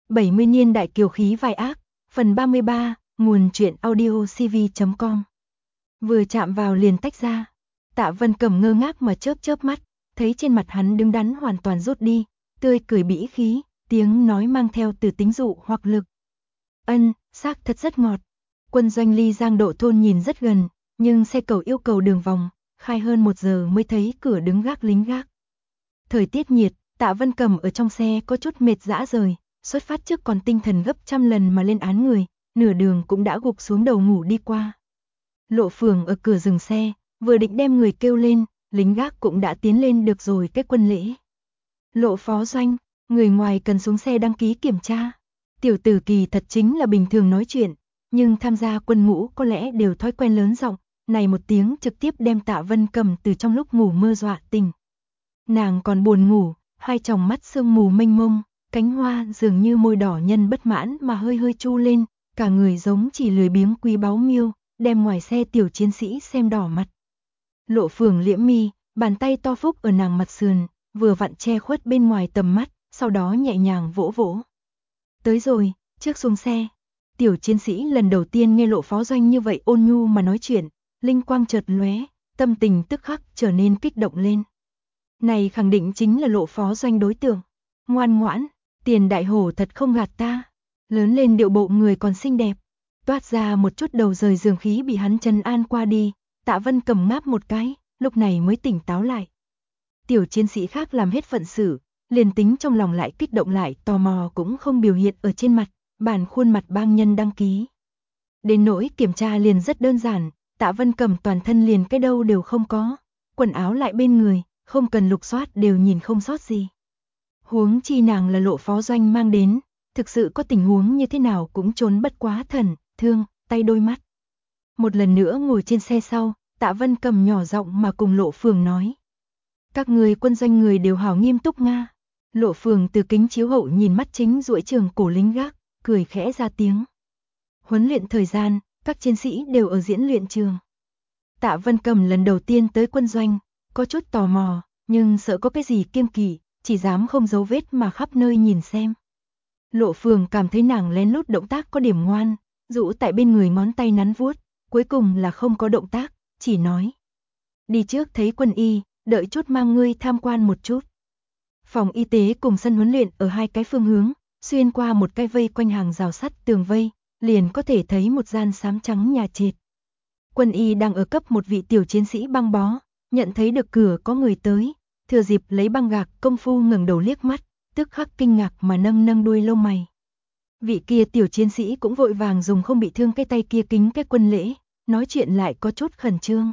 70 niên đại kiều khí vai ác, phần 33, nguồn truyện audio cv.com. Vừa chạm vào liền tách ra. Tạ Vân Cầm ngơ ngác mà chớp chớp mắt, thấy trên mặt hắn đứng đắn hoàn toàn rút đi, tươi cười bĩ khí, tiếng nói mang theo từ tính dụ hoặc lực. Ân, xác thật rất ngọt. Quân doanh ly Giang Độ thôn nhìn rất gần, nhưng xe cầu yêu cầu đường vòng, khai hơn 1 giờ mới thấy cửa đứng gác lính gác. Thời tiết nhiệt, Tạ Vân Cầm ở trong xe có chút mệt rã rời, xuất phát trước còn tinh thần gấp trăm lần mà lên án người, nửa đường cũng đã gục xuống đầu ngủ đi qua. Lộ Phường ở cửa dừng xe, vừa định đem người kêu lên, lính gác cũng đã tiến lên được rồi cái quân lễ. Lộ phó doanh, người ngoài cần xuống xe đăng ký kiểm tra. Tiểu tử kỳ thật chính là bình thường nói chuyện, nhưng tham gia quân ngũ có lẽ đều thói quen lớn giọng, này một tiếng trực tiếp đem Tạ Vân Cầm từ trong lúc ngủ mơ dọa tỉnh. Nàng còn buồn ngủ, hai tròng mắt sương mù mênh mông, cánh hoa dường như môi đỏ nhân bất mãn mà hơi hơi chu lên, cả người giống chỉ lười biếng quý báu miêu, đem ngoài xe tiểu chiến sĩ xem đỏ mặt. Lộ Phường liễm mi, bàn tay to phúc ở nàng mặt sườn, vừa vặn che khuất bên ngoài tầm mắt, sau đó nhẹ nhàng vỗ vỗ. Tới rồi, trước xuống xe. Tiểu chiến sĩ lần đầu tiên nghe Lộ phó doanh như vậy ôn nhu mà nói chuyện, linh quang chợt lóe, tâm tình tức khắc trở nên kích động lên. Này khẳng định chính là Lộ phó doanh đối tượng. Ngoan ngoãn, Tiền đại hổ thật không gạt ta. Lớn lên điệu bộ người còn xinh đẹp. Toát ra một chút đầu rời giường khí bị hắn trấn an qua đi, Tạ Vân Cầm ngáp một cái, lúc này mới tỉnh táo lại. Tiểu chiến sĩ khác làm hết phận sự, liền tính trong lòng lại kích động lại tò mò cũng không biểu hiện ở trên mặt, bản khuôn mặt bang nhân đăng ký. Đến nỗi kiểm tra liền rất đơn giản, Tạ Vân Cầm toàn thân liền cái đâu đều không có, quần áo lại bên người, không cần lục soát đều nhìn không sót gì. Huống chi nàng là Lộ phó doanh mang đến, thực sự có tình huống như thế nào cũng trốn bất quá thần, thương, tay đôi mắt. Một lần nữa ngồi trên xe sau, Tạ Vân Cầm nhỏ giọng mà cùng Lộ Phường nói. Các người quân doanh người đều hảo nghiêm túc nga. Lộ Phường từ kính chiếu hậu nhìn mắt chính duỗi trường cổ lính gác, cười khẽ ra tiếng. Huấn luyện thời gian, các chiến sĩ đều ở diễn luyện trường. Tạ Vân Cầm lần đầu tiên tới quân doanh, có chút tò mò, nhưng sợ có cái gì kiêng kỵ, chỉ dám không giấu vết mà khắp nơi nhìn xem. Lộ Phường cảm thấy nàng lén lút động tác có điểm ngoan, rũ tại bên người ngón tay nắn vuốt, cuối cùng là không có động tác, chỉ nói. Đi trước thấy quân y, đợi chút mang ngươi tham quan một chút. Phòng y tế cùng sân huấn luyện ở hai cái phương hướng, xuyên qua một cái vây quanh hàng rào sắt tường vây, liền có thể thấy một gian xám trắng nhà trệt. Quân y đang ở cấp một vị tiểu chiến sĩ băng bó, nhận thấy được cửa có người tới, thừa dịp lấy băng gạc công phu ngẩng đầu liếc mắt, tức khắc kinh ngạc mà nâng nâng đuôi lông mày. Vị kia tiểu chiến sĩ cũng vội vàng dùng không bị thương cái tay kia kính cái quân lễ, nói chuyện lại có chút khẩn trương.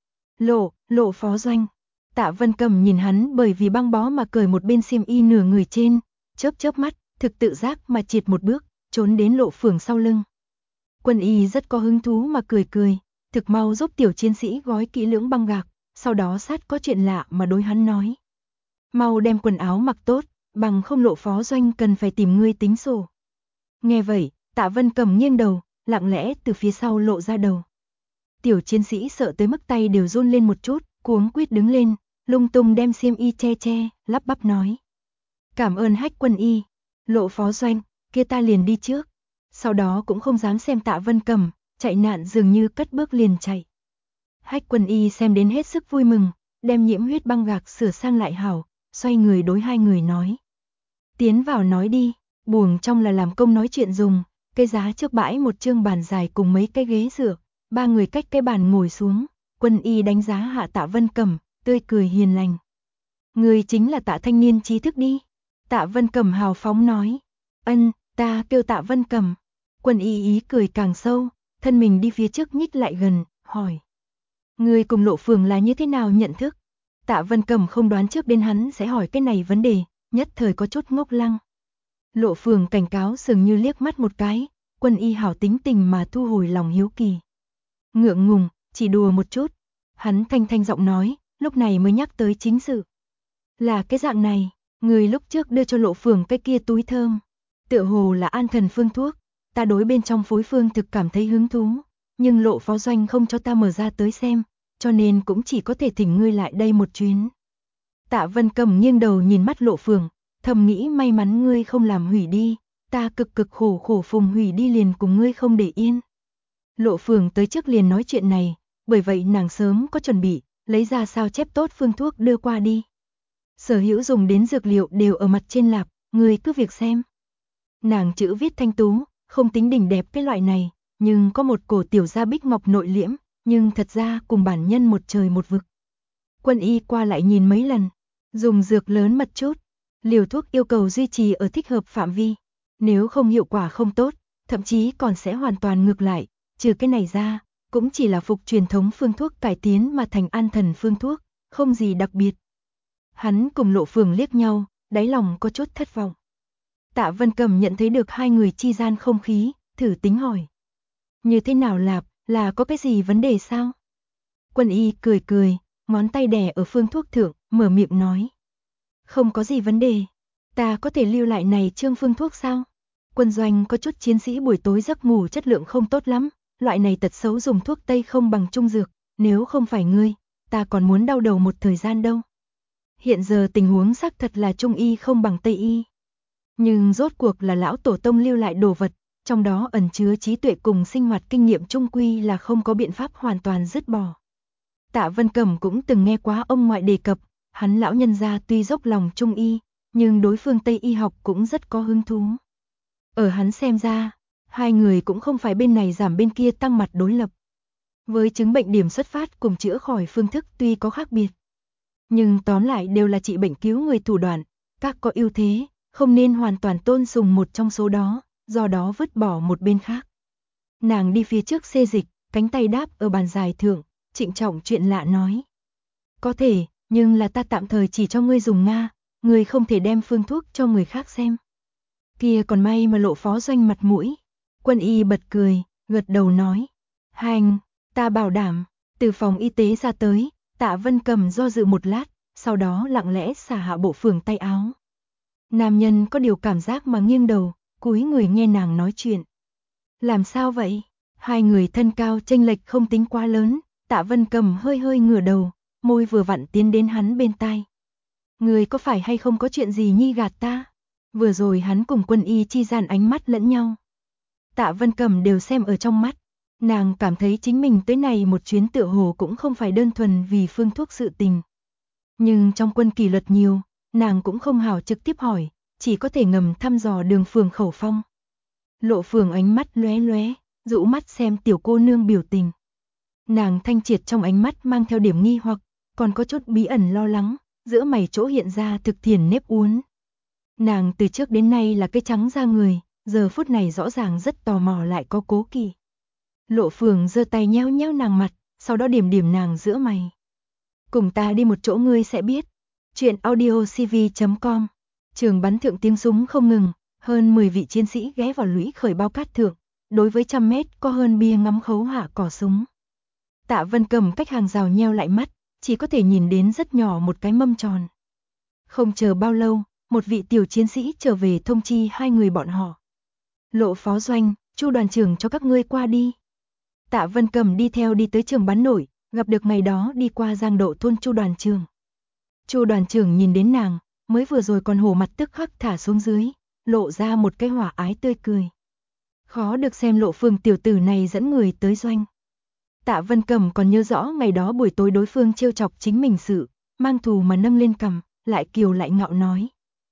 Lộ phó doanh. Tạ Vân Cầm nhìn hắn bởi vì băng bó mà cởi một bên xiêm y nửa người trên, chớp chớp mắt, thực tự giác mà triệt một bước, trốn đến Lộ Phường sau lưng. Quân y rất có hứng thú mà cười cười, thực mau giúp tiểu chiến sĩ gói kỹ lưỡng băng gạc, sau đó sát có chuyện lạ mà đối hắn nói. Mau đem quần áo mặc tốt, bằng không Lộ phó doanh cần phải tìm ngươi tính sổ. Nghe vậy, Tạ Vân Cầm nghiêng đầu, lặng lẽ từ phía sau lộ ra đầu. Tiểu chiến sĩ sợ tới mức tay đều run lên một chút, cuống quýt đứng lên, lung tung đem xiêm y che, lắp bắp nói. Cảm ơn Hách quân y, Lộ phó doanh, kia ta liền đi trước. Sau đó cũng không dám xem Tạ Vân Cầm, chạy nạn dường như cất bước liền chạy. Hách quân y xem đến hết sức vui mừng, đem nhiễm huyết băng gạc sửa sang lại hảo, xoay người đối hai người nói. Tiến vào nói đi, buồng trong là làm công nói chuyện dùng, cây giá trước bãi một chương bàn dài cùng mấy cái ghế dựa, ba người cách cái bàn ngồi xuống, quân y đánh giá hạ Tạ Vân Cầm, tươi cười hiền lành. Người chính là Tạ thanh niên trí thức đi. Tạ Vân Cầm hào phóng nói. Ân, ta kêu Tạ Vân Cầm. Quân y ý cười càng sâu, thân mình đi phía trước nhích lại gần, hỏi. Người cùng Lộ Phường là như thế nào nhận thức? Tạ Vân Cầm không đoán trước bên hắn sẽ hỏi cái này vấn đề, nhất thời có chút ngốc lăng. Lộ Phường cảnh cáo dường như liếc mắt một cái, quân y hảo tính tình mà thu hồi lòng hiếu kỳ. Ngượng ngùng, chỉ đùa một chút. Hắn thanh giọng nói, lúc này mới nhắc tới chính sự. Là cái dạng này, người lúc trước đưa cho Lộ Phường cái kia túi thơm. Tựa hồ là an thần phương thuốc, ta đối bên trong phối phương thực cảm thấy hứng thú, nhưng Lộ phó doanh không cho ta mở ra tới xem, cho nên cũng chỉ có thể thỉnh ngươi lại đây một chuyến. Tạ Vân Cầm nghiêng đầu nhìn mắt Lộ Phường, thầm nghĩ may mắn ngươi không làm hủy đi, ta cực cực khổ khổ phùng hủy đi liền cùng ngươi không để yên. Lộ Phường tới trước liền nói chuyện này, bởi vậy nàng sớm có chuẩn bị, lấy ra sao chép tốt phương thuốc đưa qua đi. Sở hữu dùng đến dược liệu đều ở mặt trên lạp, ngươi cứ việc xem. Nàng chữ viết thanh tú, không tính đỉnh đẹp cái loại này, nhưng có một cổ tiểu gia bích ngọc nội liễm, nhưng thật ra cùng bản nhân một trời một vực. Quân y qua lại nhìn mấy lần, dùng dược lớn mật chút, liều thuốc yêu cầu duy trì ở thích hợp phạm vi, nếu không hiệu quả không tốt, thậm chí còn sẽ hoàn toàn ngược lại, trừ cái này ra, cũng chỉ là phục truyền thống phương thuốc cải tiến mà thành an thần phương thuốc, không gì đặc biệt. Hắn cùng Lộ Phường liếc nhau, đáy lòng có chút thất vọng. Tạ Vân Cầm nhận thấy được hai người chi gian không khí, thử tính hỏi. Như thế nào lạp, là có cái gì vấn đề sao? Quân y cười cười, ngón tay đè ở phương thuốc thượng, mở miệng nói. Không có gì vấn đề, ta có thể lưu lại này trương phương thuốc sao? Quân doanh có chút chiến sĩ buổi tối giấc ngủ chất lượng không tốt lắm, loại này tật xấu dùng thuốc Tây không bằng trung dược, nếu không phải ngươi, ta còn muốn đau đầu một thời gian đâu. Hiện giờ tình huống xác thật là trung y không bằng Tây y. Nhưng rốt cuộc là lão tổ tông lưu lại đồ vật, trong đó ẩn chứa trí tuệ cùng sinh hoạt kinh nghiệm trung quy là không có biện pháp hoàn toàn dứt bỏ. Tạ Vân Cẩm cũng từng nghe quá ông ngoại đề cập, hắn lão nhân gia tuy dốc lòng trung y, nhưng đối phương Tây y học cũng rất có hứng thú. Ở hắn xem ra, hai người cũng không phải bên này giảm bên kia tăng mặt đối lập. Với chứng bệnh điểm xuất phát cùng chữa khỏi phương thức tuy có khác biệt, nhưng tóm lại đều là trị bệnh cứu người thủ đoạn, các có ưu thế, không nên hoàn toàn tôn sùng một trong số đó, do đó vứt bỏ một bên khác. Nàng đi phía trước xê dịch, cánh tay đáp ở bàn dài thượng, trịnh trọng chuyện lạ nói. Có thể, nhưng là ta tạm thời chỉ cho ngươi dùng Nga, ngươi không thể đem phương thuốc cho người khác xem. Kia còn may mà Lộ phó doanh mặt mũi. Quân y bật cười, gật đầu nói. Hành, ta bảo đảm. Từ phòng y tế ra tới, Tạ Vân Cầm do dự một lát, sau đó lặng lẽ xả hạ bộ phường tay áo. Nam nhân có điều cảm giác mà nghiêng đầu, cúi người nghe nàng nói chuyện. Làm sao vậy? Hai người thân cao chênh lệch không tính quá lớn, Tạ Vân Cầm hơi hơi ngửa đầu, môi vừa vặn tiến đến hắn bên tai. Người có phải hay không có chuyện gì nhi gạt ta? Vừa rồi hắn cùng Quân y chi gian ánh mắt lẫn nhau. Tạ Vân Cầm đều xem ở trong mắt, nàng cảm thấy chính mình tới này một chuyến tựa hồ cũng không phải đơn thuần vì phương thuốc sự tình. Nhưng trong quân kỷ luật nhiều, nàng cũng không hảo trực tiếp hỏi, chỉ có thể ngầm thăm dò Đường Phường khẩu phong. Lộ Phường ánh mắt lóe lóe, dụ mắt xem tiểu cô nương biểu tình. Nàng thanh triệt trong ánh mắt mang theo điểm nghi hoặc, còn có chút bí ẩn lo lắng, giữa mày chỗ hiện ra thực thiền nếp uốn. Nàng từ trước đến nay là cái trắng da người, giờ phút này rõ ràng rất tò mò lại có cố kỵ. Lộ Phường giơ tay nhéo nhéo nàng mặt, sau đó điểm điểm nàng giữa mày. Cùng ta đi một chỗ ngươi sẽ biết. Chuyện audiocv.com. Trường bắn thượng tiếng súng không ngừng, hơn 10 vị chiến sĩ ghé vào lũy khởi bao cát thượng, đối với 100 mét có hơn bia ngắm khấu hạ cỏ súng. Tạ Vân Cầm cách hàng rào nheo lại mắt, chỉ có thể nhìn đến rất nhỏ một cái mâm tròn. Không chờ bao lâu, một vị tiểu chiến sĩ trở về thông chi hai người bọn họ. Lộ phó doanh, Chu đoàn trưởng cho các ngươi qua đi. Tạ Vân Cầm đi theo đi tới trường bắn nổi, gặp được ngày đó đi qua Giang Độ thôn Chu đoàn trưởng. Chu đoàn trưởng nhìn đến nàng, mới vừa rồi còn hổ mặt tức khắc thả xuống dưới, lộ ra một cái hỏa ái tươi cười. Khó được xem Lộ Phường tiểu tử này dẫn người tới doanh. Tạ Vân Cầm còn nhớ rõ ngày đó buổi tối đối phương trêu chọc chính mình sự, mang thù mà nâng lên cằm, lại kiều lại ngạo nói.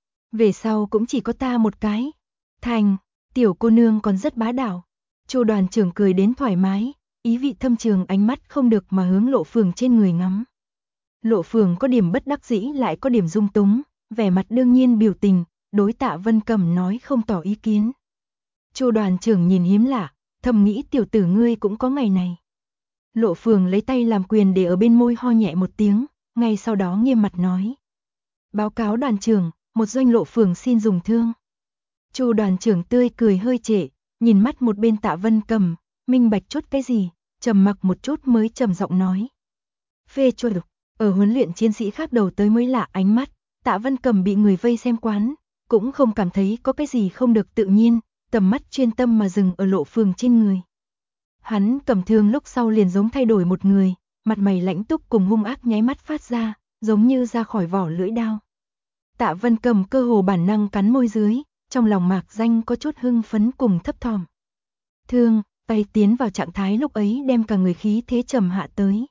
Về sau cũng chỉ có ta một cái. Thành, tiểu cô nương còn rất bá đạo. Chu đoàn trưởng cười đến thoải mái, ý vị thâm trường ánh mắt không được mà hướng Lộ Phường trên người ngắm. Lộ Phường có điểm bất đắc dĩ lại có điểm dung túng, vẻ mặt đương nhiên biểu tình, đối Tạ Vân Cầm nói không tỏ ý kiến. Chu đoàn trưởng nhìn hiếm lạ, thầm nghĩ tiểu tử ngươi cũng có ngày này. Lộ Phường lấy tay làm quyền để ở bên môi ho nhẹ một tiếng, ngay sau đó nghiêm mặt nói. Báo cáo đoàn trưởng, một doanh Lộ Phường xin dùng thương. Chu đoàn trưởng tươi cười hơi trệ, nhìn mắt một bên Tạ Vân Cầm, minh bạch chút cái gì, trầm mặc một chút mới trầm giọng nói. Phê chuẩn, ở huấn luyện chiến sĩ khác đầu tới mới lạ ánh mắt, Tạ Vân Cầm bị người vây xem quán, cũng không cảm thấy có cái gì không được tự nhiên, tầm mắt chuyên tâm mà dừng ở Lộ Phường trên người. Hắn cầm thương lúc sau liền giống thay đổi một người, mặt mày lãnh túc cùng hung ác nháy mắt phát ra, giống như ra khỏi vỏ lưỡi đao. Tạ Vân Cầm cơ hồ bản năng cắn môi dưới, trong lòng Mạc Danh có chút hưng phấn cùng thấp thỏm. Thương, tay tiến vào trạng thái lúc ấy đem cả người khí thế trầm hạ tới.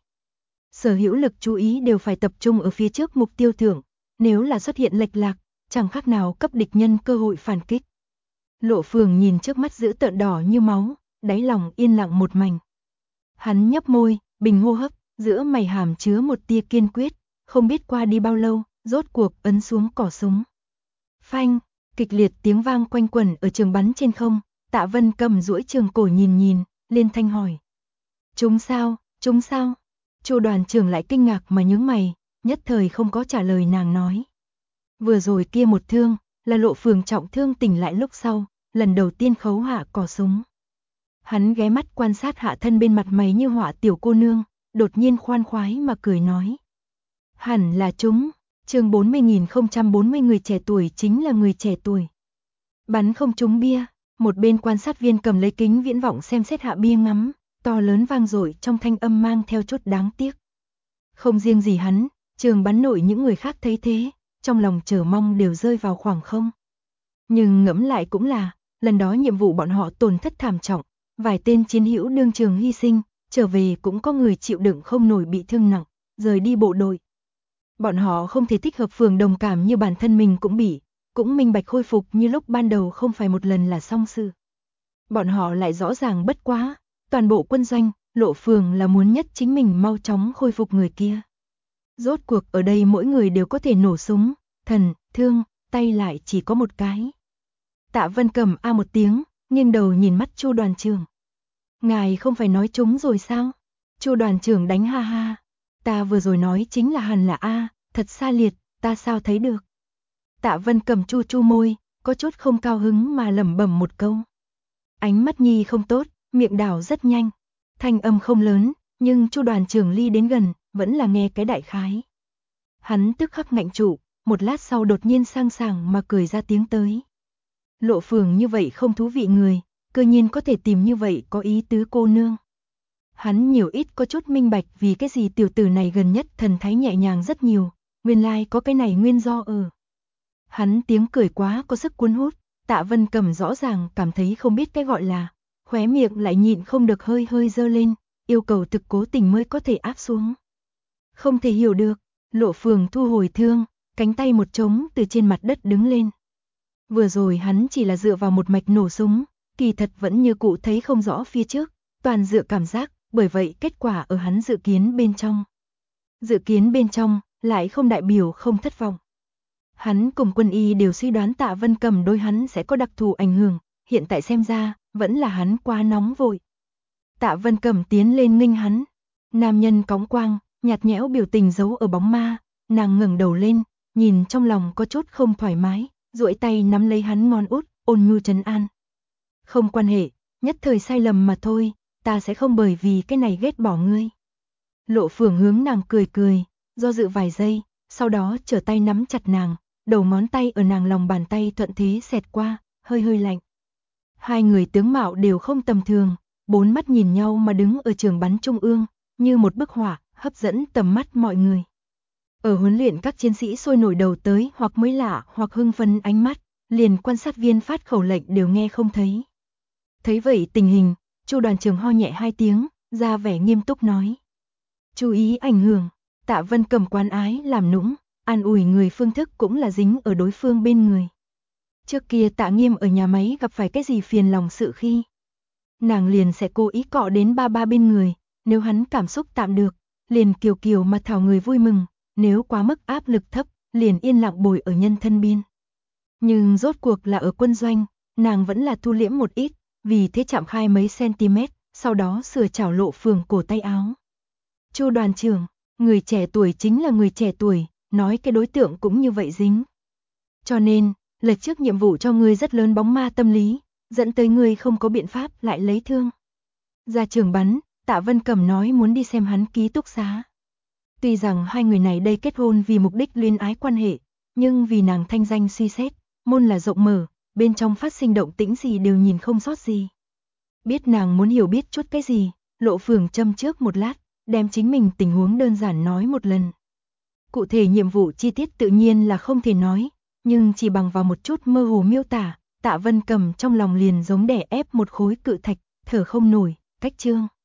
Sở hữu lực chú ý đều phải tập trung ở phía trước mục tiêu thượng, nếu là xuất hiện lệch lạc, chẳng khác nào cấp địch nhân cơ hội phản kích. Lộ Phường nhìn trước mắt dữ tợn đỏ như máu, đáy lòng yên lặng một mảnh. Hắn nhấp môi, bình hô hấp, giữa mày hàm chứa một tia kiên quyết, không biết qua đi bao lâu, rốt cuộc ấn xuống cỏ súng. Phanh, kịch liệt tiếng vang quanh quẩn ở trường bắn trên không, Tạ Vân cầm duỗi trường cổ nhìn, liên thanh hỏi. Chúng sao, chúng sao? Chu đoàn trưởng lại kinh ngạc mà nhướng mày, nhất thời không có trả lời nàng nói. Vừa rồi kia một thương, là Lộ Phường trọng thương tỉnh lại lúc sau, lần đầu tiên khấu hạ cò súng. Hắn ghé mắt quan sát hạ thân bên mặt mày như họa tiểu cô nương, đột nhiên khoan khoái mà cười nói. Hẳn là chúng, chương 40.040 người trẻ tuổi chính là người trẻ tuổi. Bắn không trúng bia, một bên quan sát viên cầm lấy kính viễn vọng xem xét hạ bia ngắm, to lớn vang dội trong thanh âm mang theo chút đáng tiếc. Không riêng gì hắn, trường bắn nội những người khác thấy thế, trong lòng chờ mong đều rơi vào khoảng không. Nhưng ngẫm lại cũng là, lần đó nhiệm vụ bọn họ tổn thất thảm trọng, vài tên chiến hữu đương trường hy sinh, trở về cũng có người chịu đựng không nổi bị thương nặng, rời đi bộ đội. Bọn họ không thể thích hợp Phường đồng cảm như bản thân mình cũng bị, cũng minh bạch khôi phục như lúc ban đầu không phải một lần là xong sự. Bọn họ lại rõ ràng bất quá, toàn bộ quân doanh, Lộ Phường là muốn nhất chính mình mau chóng khôi phục người kia. Rốt cuộc ở đây mỗi người đều có thể nổ súng, thần, thương, tay lại chỉ có một cái. Tạ Vân cầm a một tiếng, nghiêng đầu nhìn mắt Chu đoàn trưởng. Ngài không phải nói chúng rồi sao? Chu đoàn trưởng đánh ha ha. Ta vừa rồi nói chính là hẳn là a, thật xa liệt, ta sao thấy được. Tạ Vân cầm chu chu môi, có chút không cao hứng mà lẩm bẩm một câu. Ánh mắt nhi không tốt, miệng đảo rất nhanh. Thanh âm không lớn, nhưng Chu đoàn trưởng ly đến gần, vẫn là nghe cái đại khái. Hắn tức khắc ngạnh trụ, một lát sau đột nhiên sang sảng mà cười ra tiếng tới. Lộ Phường như vậy không thú vị người, cơ nhiên có thể tìm như vậy có ý tứ cô nương. Hắn nhiều ít có chút minh bạch vì cái gì tiểu tử này gần nhất thần thái nhẹ nhàng rất nhiều, nguyên lai có cái này nguyên do ở. Hắn tiếng cười quá có sức cuốn hút, Tạ Vân cầm rõ ràng cảm thấy không biết cái gọi là, khóe miệng lại nhịn không được hơi hơi dơ lên, yêu cầu thực cố tình mới có thể áp xuống. Không thể hiểu được, Lộ Phường thu hồi thương, cánh tay một trống từ trên mặt đất đứng lên. Vừa rồi hắn chỉ là dựa vào một mạch nổ súng, kỳ thật vẫn như cụ thấy không rõ phía trước, toàn dựa cảm giác, bởi vậy kết quả ở hắn dự kiến bên trong. Dự kiến bên trong, lại không đại biểu không thất vọng. Hắn cùng quân y đều suy đoán Tạ Vân cầm đối hắn sẽ có đặc thù ảnh hưởng, hiện tại xem ra, vẫn là hắn quá nóng vội. Tạ Vân cầm tiến lên nghênh hắn, nam nhân cóng quang, nhạt nhẽo biểu tình giấu ở bóng ma, nàng ngẩng đầu lên, nhìn trong lòng có chút không thoải mái, duỗi tay nắm lấy hắn ngón út, ôn nhu trấn an. Không quan hệ, nhất thời sai lầm mà thôi, ta sẽ không bởi vì cái này ghét bỏ ngươi. Lộ Phường hướng nàng cười cười, do dự vài giây, sau đó trở tay nắm chặt nàng, đầu ngón tay ở nàng lòng bàn tay thuận thế xẹt qua, hơi hơi lạnh. Hai người tướng mạo đều không tầm thường, bốn mắt nhìn nhau mà đứng ở trường bắn trung ương, như một bức họa, hấp dẫn tầm mắt mọi người. Ở huấn luyện các chiến sĩ sôi nổi đầu tới hoặc mới lạ hoặc hưng phấn ánh mắt, liền quan sát viên phát khẩu lệnh đều nghe không thấy. Thấy vậy tình hình, Chu đoàn trưởng ho nhẹ hai tiếng, ra vẻ nghiêm túc nói. Chú ý ảnh hưởng, Tạ Vân cầm quan ái làm nũng, an ủi người phương thức cũng là dính ở đối phương bên người. Trước kia Tạ Nghiêm ở nhà máy gặp phải cái gì phiền lòng sự khi, nàng liền sẽ cố ý cọ đến ba bên người, nếu hắn cảm xúc tạm được, liền kiều kiều mà thảo người vui mừng, nếu quá mức áp lực thấp, liền yên lặng bồi ở nhân thân biên. Nhưng rốt cuộc là ở quân doanh, nàng vẫn là thu liễm một ít, vì thế chạm khai mấy cm, sau đó sửa chảo Lộ Phường cổ tay áo. Chu đoàn trưởng, người trẻ tuổi chính là người trẻ tuổi, nói cái đối tượng cũng như vậy dính. Cho nên, lệch trước nhiệm vụ cho ngươi rất lớn bóng ma tâm lý, dẫn tới ngươi không có biện pháp lại lấy thương. Ra trường bắn, Tạ Vân cầm nói muốn đi xem hắn ký túc xá. Tuy rằng hai người này đây kết hôn vì mục đích luyến ái quan hệ, nhưng vì nàng thanh danh suy xét, môn là rộng mở, bên trong phát sinh động tĩnh gì đều nhìn không sót gì. Biết nàng muốn hiểu biết chút cái gì, Lộ Phường châm trước một lát, đem chính mình tình huống đơn giản nói một lần. Cụ thể nhiệm vụ chi tiết tự nhiên là không thể nói, nhưng chỉ bằng vào một chút mơ hồ miêu tả, Tạ Vân Cầm trong lòng liền giống đè ép một khối cự thạch, thở không nổi, cách chương.